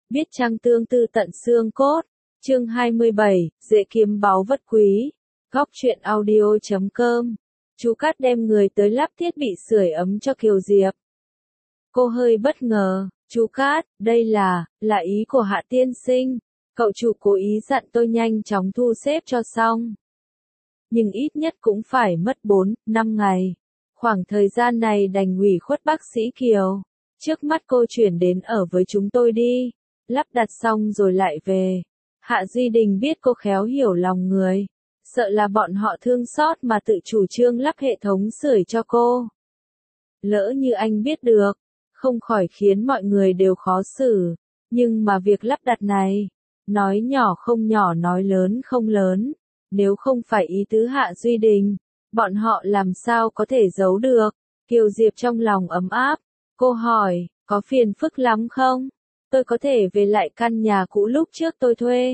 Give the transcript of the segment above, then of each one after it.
Biết chăng tương tư tận xương cốt. Chương 27, dễ kiếm báu vất quý. Góc truyện audio.com. Chú Cát đem người tới lắp thiết bị sưởi ấm cho Kiều Diệp. Cô hơi bất ngờ, chú Cát, đây là ý của Hạ tiên sinh. Cậu chủ cố ý dặn tôi nhanh chóng thu xếp cho xong. Nhưng ít nhất cũng phải mất 4-5 ngày. Khoảng thời gian này đành ủy khuất bác sĩ Kiều. Trước mắt cô chuyển đến ở với chúng tôi đi. Lắp đặt xong rồi lại về. Hạ Duy Đình biết cô khéo hiểu lòng người. Sợ là bọn họ thương xót mà tự chủ trương lắp hệ thống sưởi cho cô. Lỡ như anh biết được, không khỏi khiến mọi người đều khó xử. Nhưng mà việc lắp đặt này, nói nhỏ không nhỏ nói lớn không lớn. Nếu không phải ý tứ Hạ Duy Đình, bọn họ làm sao có thể giấu được. Kiều Diệp trong lòng ấm áp. Cô hỏi, có phiền phức lắm không? Tôi có thể về lại căn nhà cũ lúc trước tôi thuê.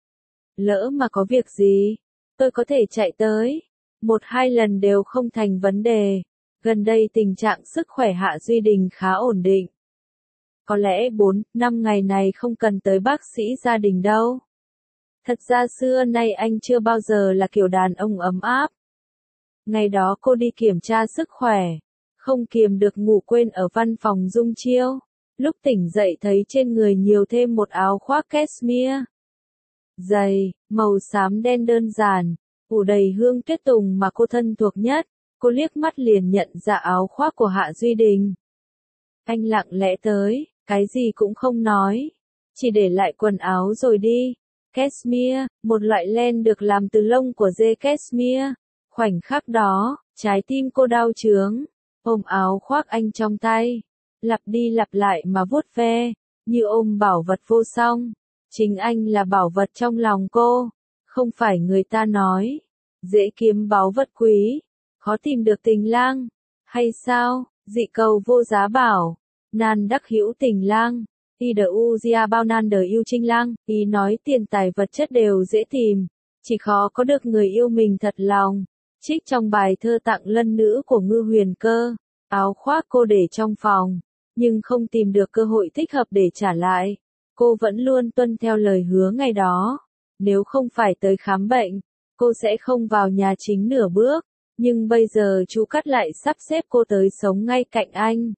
Lỡ mà có việc gì, tôi có thể chạy tới. 1-2 lần đều không thành vấn đề. Gần đây tình trạng sức khỏe Hạ Duy Đình khá ổn định. Có lẽ 4-5 ngày này không cần tới bác sĩ gia đình đâu. Thật ra xưa nay anh chưa bao giờ là kiểu đàn ông ấm áp. Ngày đó cô đi kiểm tra sức khỏe, không kiềm được ngủ quên ở văn phòng Dung Chiêu. Lúc tỉnh dậy thấy trên người nhiều thêm một áo khoác cashmere dày, màu xám đen đơn giản, phủ đầy hương tuyết tùng mà cô thân thuộc nhất. Cô liếc mắt liền nhận ra áo khoác của Hạ Duy Đình. Anh lặng lẽ tới, cái gì cũng không nói, chỉ để lại quần áo rồi đi. Cashmere, một loại len được làm từ lông của dê cashmere. Khoảnh khắc đó, trái tim cô đau chướng, ôm áo khoác anh trong tay, lặp đi lặp lại mà vuốt ve, như ôm bảo vật vô song. Chính anh là bảo vật trong lòng cô, không phải người ta nói, dễ kiếm báu vật quý, khó tìm được tình lang, hay sao, dị cầu vô giá bảo, nan đắc hữu tình lang, idu gia bao nan đời yêu trinh lang, ý nói tiền tài vật chất đều dễ tìm, chỉ khó có được người yêu mình thật lòng. Trích trong bài thơ Tặng Lân Nữ của Ngư Huyền Cơ, áo khoác cô để trong phòng, nhưng không tìm được cơ hội thích hợp để trả lại. Cô vẫn luôn tuân theo lời hứa ngày đó. Nếu không phải tới khám bệnh, cô sẽ không vào nhà chính nửa bước. Nhưng bây giờ chú Cát lại sắp xếp cô tới sống ngay cạnh anh.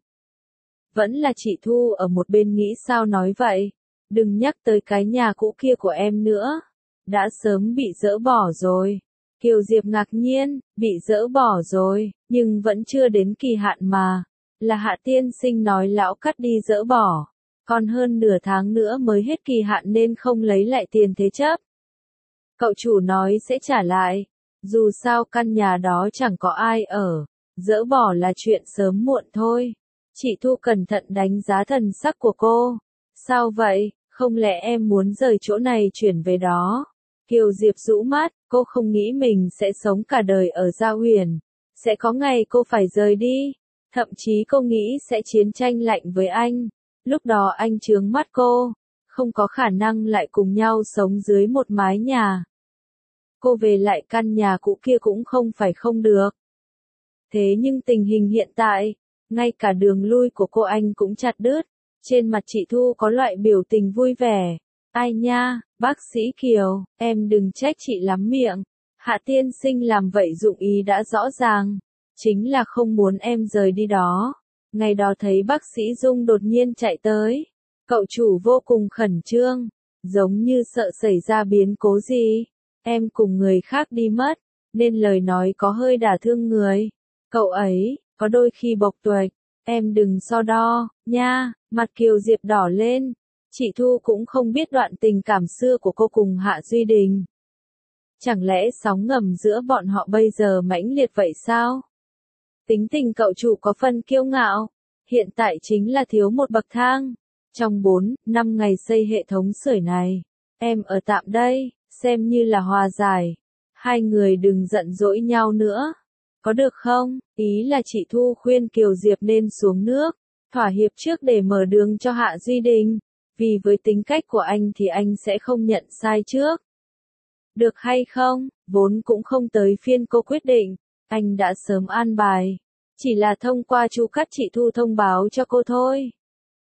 Vẫn là chị Thu ở một bên nghĩ sao nói vậy. Đừng nhắc tới cái nhà cũ kia của em nữa. Đã sớm bị dỡ bỏ rồi. Kiều Diệp ngạc nhiên, bị dỡ bỏ rồi, nhưng vẫn chưa đến kỳ hạn mà. Là Hạ tiên sinh nói lão Cát đi dỡ bỏ. Còn hơn nửa tháng nữa mới hết kỳ hạn nên không lấy lại tiền thế chấp. Cậu chủ nói sẽ trả lại. Dù sao căn nhà đó chẳng có ai ở. Dỡ bỏ là chuyện sớm muộn thôi. Chị Thu cẩn thận đánh giá thần sắc của cô. Sao vậy, không lẽ em muốn rời chỗ này chuyển về đó? Kiều Diệp rũ mắt, cô không nghĩ mình sẽ sống cả đời ở Gia Huyền. Sẽ có ngày cô phải rời đi. Thậm chí cô nghĩ sẽ chiến tranh lạnh với anh. Lúc đó anh chướng mắt cô. Không có khả năng lại cùng nhau sống dưới một mái nhà. Cô về lại căn nhà cũ kia cũng không phải không được. Thế nhưng tình hình hiện tại, ngay cả đường lui của cô anh cũng chặt đứt. Trên mặt chị Thu có loại biểu tình vui vẻ. Ai nha, bác sĩ Kiều, em đừng trách chị lắm miệng. Hạ tiên sinh làm vậy dụng ý đã rõ ràng. Chính là không muốn em rời đi đó. Ngày đó thấy bác sĩ Dung đột nhiên chạy tới. Cậu chủ vô cùng khẩn trương. Giống như sợ xảy ra biến cố gì. Em cùng người khác đi mất. Nên lời nói có hơi đả thương người. Cậu ấy, có đôi khi bộc tuệch. Em đừng so đo, nha. Mặt Kiều Diệp đỏ lên. Chị Thu cũng không biết đoạn tình cảm xưa của cô cùng Hạ Duy Đình. Chẳng lẽ sóng ngầm giữa bọn họ bây giờ mãnh liệt vậy sao? Tính tình cậu chủ có phần kiêu ngạo. Hiện tại chính là thiếu một bậc thang. Trong 4-5 ngày xây hệ thống sưởi này, em ở tạm đây, xem như là hòa giải. Hai người đừng giận dỗi nhau nữa. Có được không? Ý là chị Thu khuyên Kiều Diệp nên xuống nước, thỏa hiệp trước để mở đường cho Hạ Duy Đình. Vì với tính cách của anh thì anh sẽ không nhận sai trước. Được hay không, vốn cũng không tới phiên cô quyết định. Anh đã sớm an bài. Chỉ là thông qua chú Cát chị Thu thông báo cho cô thôi.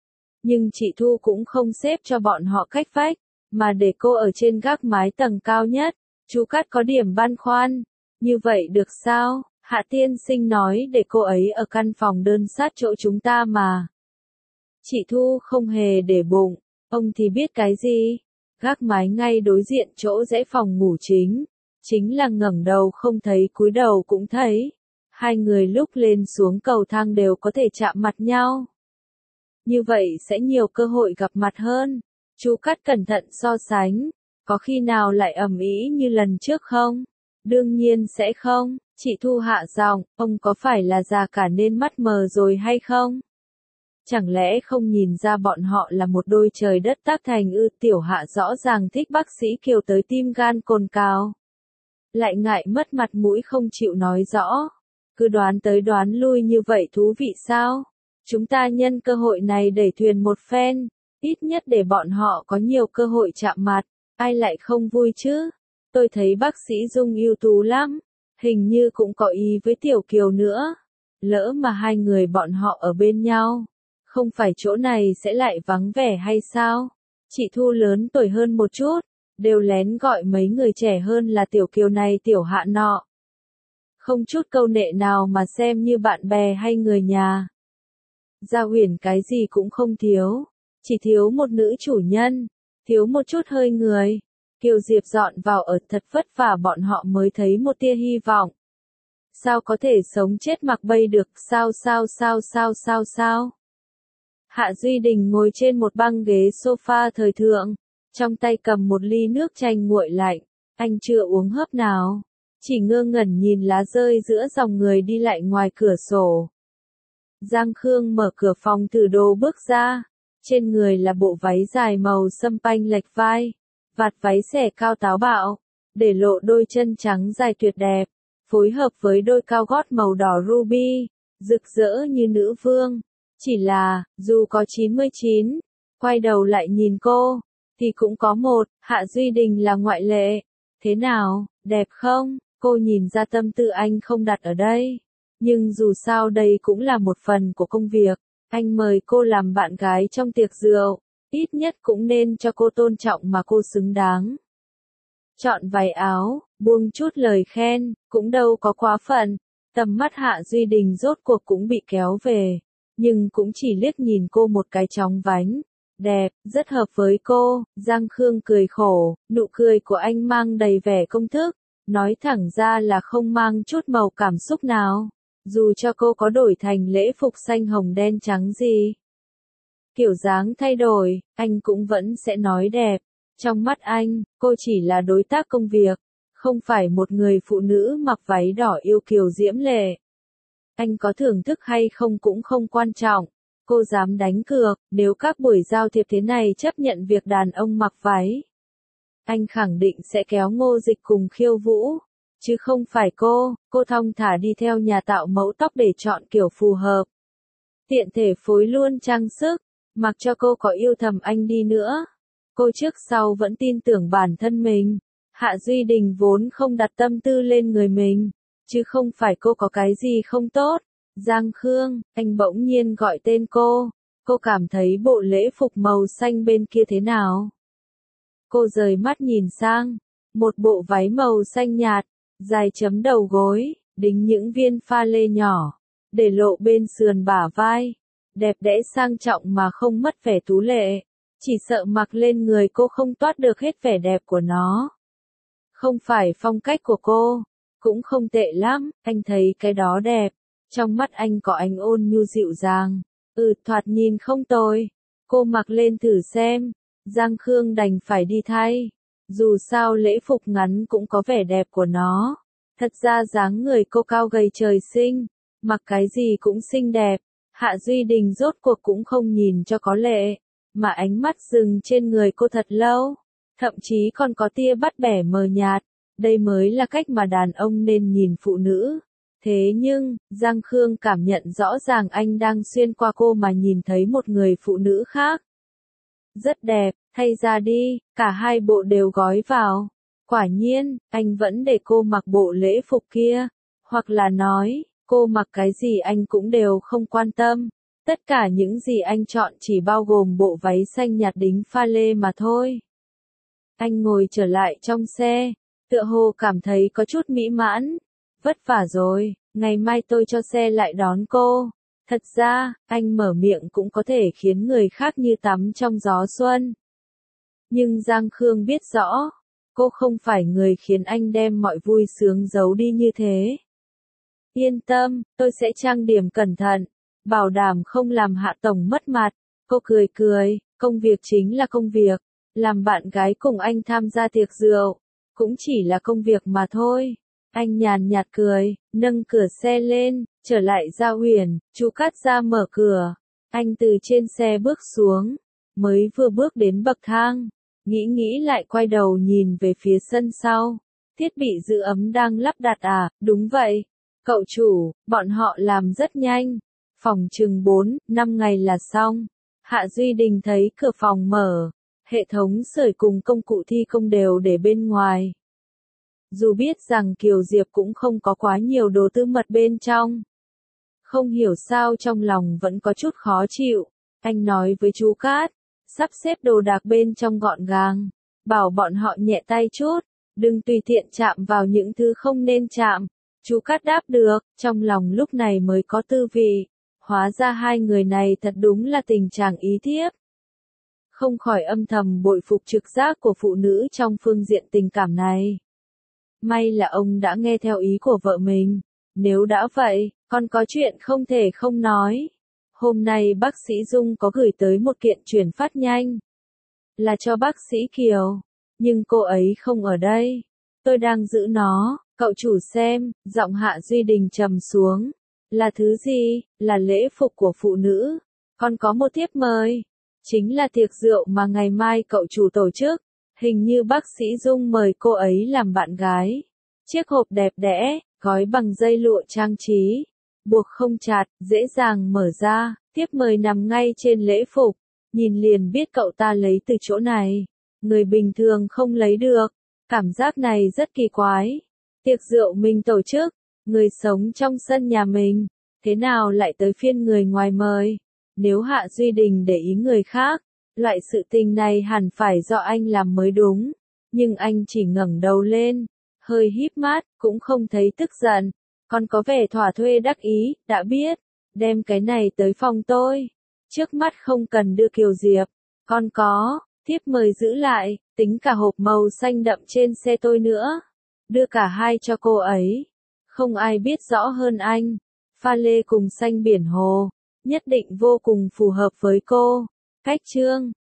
Nhưng chị Thu cũng không xếp cho bọn họ cách vách, mà để cô ở trên gác mái tầng cao nhất. Chú Cát có điểm băn khoăn. Như vậy được sao? Hạ tiên sinh nói để cô ấy ở căn phòng đơn sát chỗ chúng ta mà. Chị Thu không hề để bụng. Ông thì biết cái gì? Gác mái ngay đối diện chỗ rẽ phòng ngủ chính. Chính là ngẩng đầu không thấy cúi đầu cũng thấy. Hai người lúc lên xuống cầu thang đều có thể chạm mặt nhau. Như vậy sẽ nhiều cơ hội gặp mặt hơn. Chú Cát cẩn thận so sánh. Có khi nào lại ầm ĩ như lần trước không? Đương nhiên sẽ không. Chị Thu hạ giọng, ông có phải là già cả nên mắt mờ rồi hay không? Chẳng lẽ không nhìn ra bọn họ là một đôi trời đất tác thành ư? Tiểu Hạ rõ ràng thích bác sĩ Kiều tới tim gan cồn cào. Lại ngại mất mặt mũi không chịu nói rõ. Cứ đoán tới đoán lui như vậy thú vị sao? Chúng ta nhân cơ hội này đẩy thuyền một phen, ít nhất để bọn họ có nhiều cơ hội chạm mặt, ai lại không vui chứ? Tôi thấy bác sĩ Dung ưu tú lắm, hình như cũng có ý với Tiểu Kiều nữa. Lỡ mà hai người bọn họ ở bên nhau, không phải chỗ này sẽ lại vắng vẻ hay sao? Chị Thu lớn tuổi hơn một chút, đều lén gọi mấy người trẻ hơn là Tiểu Kiều này Tiểu Hạ nọ. Không chút câu nệ nào mà xem như bạn bè hay người nhà. Gia Huyền cái gì cũng không thiếu, chỉ thiếu một nữ chủ nhân, thiếu một chút hơi người. Kiều Diệp dọn vào ở thật vất vả bọn họ mới thấy một tia hy vọng. Sao có thể sống chết mặc bay được, sao? Hạ Duy Đình ngồi trên một băng ghế sofa thời thượng, trong tay cầm một ly nước chanh nguội lạnh, anh chưa uống hớp nào, chỉ ngơ ngẩn nhìn lá rơi giữa dòng người đi lại ngoài cửa sổ. Giang Khương mở cửa phòng thử đồ bước ra, trên người là bộ váy dài màu sâm panh lệch vai, vạt váy xẻ cao táo bạo, để lộ đôi chân trắng dài tuyệt đẹp, phối hợp với đôi cao gót màu đỏ ruby, rực rỡ như nữ vương. Chỉ là, dù có 99, quay đầu lại nhìn cô, thì cũng có một, Hạ Duy Đình là ngoại lệ. Thế nào, đẹp không? Cô nhìn ra tâm tư anh không đặt ở đây. Nhưng dù sao đây cũng là một phần của công việc. Anh mời cô làm bạn gái trong tiệc rượu. Ít nhất cũng nên cho cô tôn trọng mà cô xứng đáng. Chọn váy áo, buông chút lời khen, cũng đâu có quá phận. Tầm mắt Hạ Duy Đình rốt cuộc cũng bị kéo về. Nhưng cũng chỉ liếc nhìn cô một cái chóng vánh. Đẹp, rất hợp với cô. Giang Khương cười khổ, nụ cười của anh mang đầy vẻ công thức. Nói thẳng ra là không mang chút màu cảm xúc nào. Dù cho cô có đổi thành lễ phục xanh hồng đen trắng gì. Kiểu dáng thay đổi, anh cũng vẫn sẽ nói đẹp. Trong mắt anh, cô chỉ là đối tác công việc, không phải một người phụ nữ mặc váy đỏ yêu kiều diễm lệ. Anh có thưởng thức hay không cũng không quan trọng. Cô dám đánh cược, nếu các buổi giao thiệp thế này chấp nhận việc đàn ông mặc váy. Anh khẳng định sẽ kéo Ngô Dịch cùng khiêu vũ. Chứ không phải cô thong thả đi theo nhà tạo mẫu tóc để chọn kiểu phù hợp. Tiện thể phối luôn trang sức, mặc cho cô có yêu thầm anh đi nữa. Cô trước sau vẫn tin tưởng bản thân mình. Hạ Duy Đình vốn không đặt tâm tư lên người mình, chứ không phải cô có cái gì không tốt. Giang Khương, anh bỗng nhiên gọi tên cô cảm thấy bộ lễ phục màu xanh bên kia thế nào? Cô rời mắt nhìn sang, một bộ váy màu xanh nhạt, dài chấm đầu gối, đính những viên pha lê nhỏ, để lộ bên sườn bả vai, đẹp đẽ sang trọng mà không mất vẻ tú lệ, chỉ sợ mặc lên người cô không toát được hết vẻ đẹp của nó. Không phải phong cách của cô, cũng không tệ lắm, anh thấy cái đó đẹp, trong mắt anh có ánh ôn nhu dịu dàng, thoạt nhìn không tồi, cô mặc lên thử xem, Giang Khương đành phải đi thay. Dù sao lễ phục ngắn cũng có vẻ đẹp của nó. Thật ra dáng người cô cao gầy trời sinh, mặc cái gì cũng xinh đẹp. Hạ Duy Đình rốt cuộc cũng không nhìn cho có lệ, mà ánh mắt dừng trên người cô thật lâu. Thậm chí còn có tia bắt bẻ mờ nhạt. Đây mới là cách mà đàn ông nên nhìn phụ nữ. Thế nhưng, Giang Khương cảm nhận rõ ràng anh đang xuyên qua cô mà nhìn thấy một người phụ nữ khác. Rất đẹp, thay ra đi, cả hai bộ đều gói vào. Quả nhiên, anh vẫn để cô mặc bộ lễ phục kia. Hoặc là nói, cô mặc cái gì anh cũng đều không quan tâm. Tất cả những gì anh chọn chỉ bao gồm bộ váy xanh nhạt đính pha lê mà thôi. Anh ngồi trở lại trong xe, tựa hồ cảm thấy có chút mỹ mãn. Vất vả rồi, ngày mai tôi cho xe lại đón cô. Thật ra, anh mở miệng cũng có thể khiến người khác như tắm trong gió xuân. Nhưng Giang Khương biết rõ, cô không phải người khiến anh đem mọi vui sướng giấu đi như thế. Yên tâm, tôi sẽ trang điểm cẩn thận, bảo đảm không làm Hạ Tổng mất mặt. Cô cười cười, công việc chính là công việc, làm bạn gái cùng anh tham gia tiệc rượu, cũng chỉ là công việc mà thôi. Anh nhàn nhạt cười, nâng cửa xe lên, trở lại Gia Huyền, chú Cát Gia mở cửa. Anh từ trên xe bước xuống, mới vừa bước đến bậc thang, nghĩ lại quay đầu nhìn về phía sân sau. Thiết bị giữ ấm đang lắp đặt à, đúng vậy. Cậu chủ, bọn họ làm rất nhanh. Phòng chừng 4-5 ngày là xong. Hạ Duy Đình thấy cửa phòng mở, hệ thống sưởi cùng công cụ thi công đều để bên ngoài. Dù biết rằng Kiều Diệp cũng không có quá nhiều đồ tư mật bên trong. Không hiểu sao trong lòng vẫn có chút khó chịu. Anh nói với chú Cát, sắp xếp đồ đạc bên trong gọn gàng, bảo bọn họ nhẹ tay chút, đừng tùy tiện chạm vào những thứ không nên chạm. Chú Cát đáp được, trong lòng lúc này mới có tư vị. Hóa ra hai người này thật đúng là tình chàng ý thiếp. Không khỏi âm thầm bội phục trực giác của phụ nữ trong phương diện tình cảm này. May là ông đã nghe theo ý của vợ mình. Nếu đã vậy, còn có chuyện không thể không nói. Hôm nay bác sĩ Dung có gửi tới một kiện chuyển phát nhanh. Là cho bác sĩ Kiều. Nhưng cô ấy không ở đây. Tôi đang giữ nó, cậu chủ xem, giọng Hạ Duy Đình trầm xuống. Là thứ gì? Là lễ phục của phụ nữ. Còn có một thiếp mời. Chính là tiệc rượu mà ngày mai cậu chủ tổ chức. Hình như bác sĩ Dung mời cô ấy làm bạn gái. Chiếc hộp đẹp đẽ, gói bằng dây lụa trang trí. Buộc không chặt, dễ dàng mở ra. Thiếp mời nằm ngay trên lễ phục. Nhìn liền biết cậu ta lấy từ chỗ này. Người bình thường không lấy được. Cảm giác này rất kỳ quái. Tiệc rượu mình tổ chức. Người sống trong sân nhà mình. Thế nào lại tới phiên người ngoài mời? Nếu Hạ Duy Đình để ý người khác, loại sự tình này hẳn phải do anh làm mới đúng. Nhưng anh chỉ ngẩng đầu lên, hơi híp mắt, cũng không thấy tức giận. Còn có vẻ thỏa thuê đắc ý, đã biết. Đem cái này tới phòng tôi. Trước mắt không cần đưa Kiều Diệp. Còn có, thiếp mời giữ lại, tính cả hộp màu xanh đậm trên xe tôi nữa. Đưa cả hai cho cô ấy. Không ai biết rõ hơn anh. Pha lê cùng xanh biển hồ. Nhất định vô cùng phù hợp với cô. Cách chương